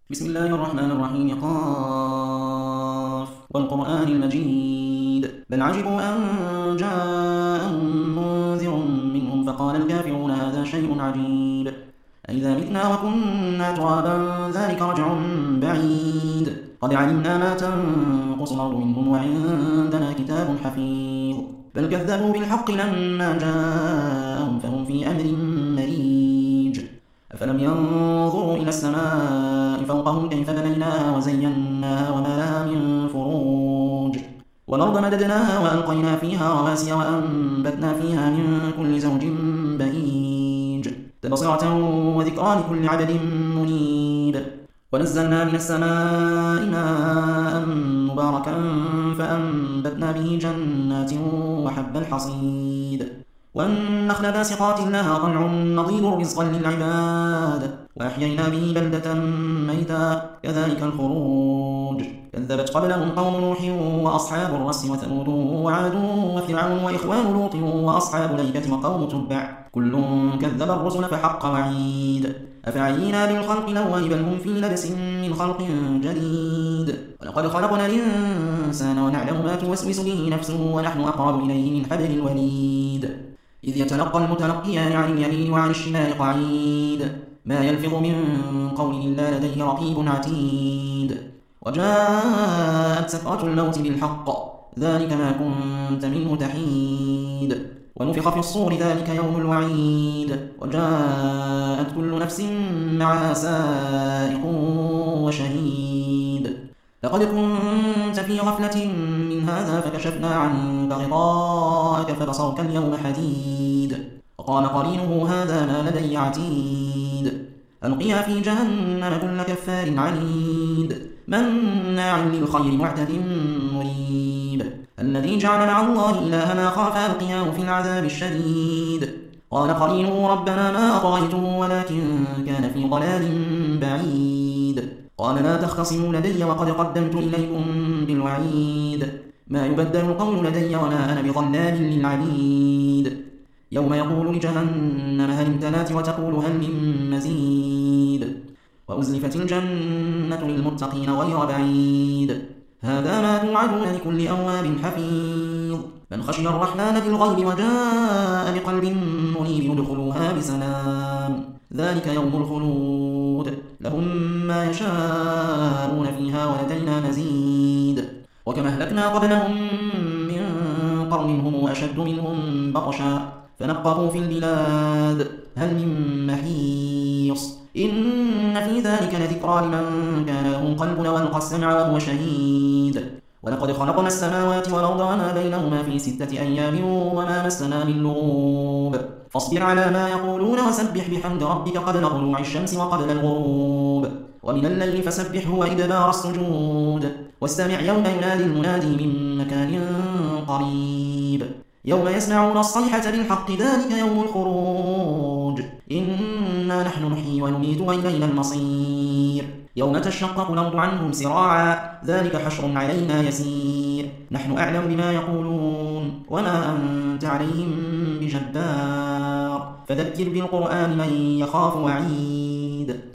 بسم الله الرحمن الرحيم. قاف والقرآن المجيد بل عجبوا أن جاءهم منذر منهم فقال الكافرون هذا شيء عجيب أئذا متنا وكنا ترابا ذلك رجع بعيد قد علمنا ما تنقص الأرض منهم وعندنا كتاب حفيظ بل كذبوا بالحق لما جاءهم فهم في أمر مريج أفلم ينظروا إلى السماء فوقهم كيف بنيناها وزيناها وما لها من فروج والأرض مددناها وألقينا فيها رواسي وأنبتنا فيها من كل زوج بهيج تبصرة وذكرى لكل عبد منيب ونزلنا من السماء ماء مباركا فأنبتنا به جنات وحب الحصيد والنخل باسقات لها طلع نضيد رزقا للعباد وأحيينا به بلدة ميتا كذلك الخروج كذبت قبلهم قوم نوح وأصحاب الرس وثمود وعاد وفرعون وإخوان لوط وأصحاب الأيكة وقوم تبع كل كذب الرسل فحق وعيد أفعينا بالخلق الأول بل هم في لبس من خلق جديد ولقد خلقنا الإنسان ونعلم ما توسوس به نفسه ونحن أقرب إليه من حبل الوريد إذ يتلقى المتلقيان عن اليمين وعن الشمال قعيد ما يلفظ من قول إلا لديه رقيب عتيد وجاءت سكرة الموت بالحق ذلك ما كنت منه تحيد ونفخ في الصور ذلك يوم الوعيد وجاءت كل نفس معها سائق وشهيد لقد كنت في غفلة من هذا فكشفنا عنك غطاءك فبصرك اليوم حديد وقال قرينه هذا ما لدي عتيد ألقيا في جهنم كل كفار عنيد مناع للخير معتد مريب الذي جعل مع الله إلها آخر فألقياه في العذاب الشديد قال قرينه ربنا ما أطغيته ولكن كان في ضلال بعيد قال لا تختصموا لدي وقد قدمت إليكم بالوعيد ما يبدل القول لدي وما أنا بظلام للعبيد يوم يقول لجهنم هل امتلأت وتقول هل من مزيد وأزلفت الجنة للمتقين غير بعيد هذا ما توعدون لكل أواب حفيظ من خشي الرحمن بالغيب وجاء بقلب منيب ادخلوها بسلام ذلك يوم الخلود لهم ما يشاءون فيها ولدينا مزيد وكما أهلكنا قبلهم من قرن هم أشد منهم بطشا فنقبوا في البلاد هل من محيص إن في ذلك لذكرى لمن كان له قلب والقى السمع وهو شهيد ولقد خلقنا السماوات والأرض وما بينهما في 6 أيام وما مسنا من لغوب فاصبر على ما يقولون وسبح بحمد ربك قبل طلوع الشمس وقبل الغروب ومن الليل فسبحه وإدبار السجود واستمع يوم ينادي المنادي من مكان قريب يوم يسمعون الصيحة بالحق ذلك يوم الخروج إنا نحن نحيي ونميت وإلينا المصير يوم تشقق الأرض عنهم سراعا ذلك حشر علينا يسير نحن أعلم بما يقولون وما أنت عليهم بجبار فذكر بالقرآن من يخاف وعيد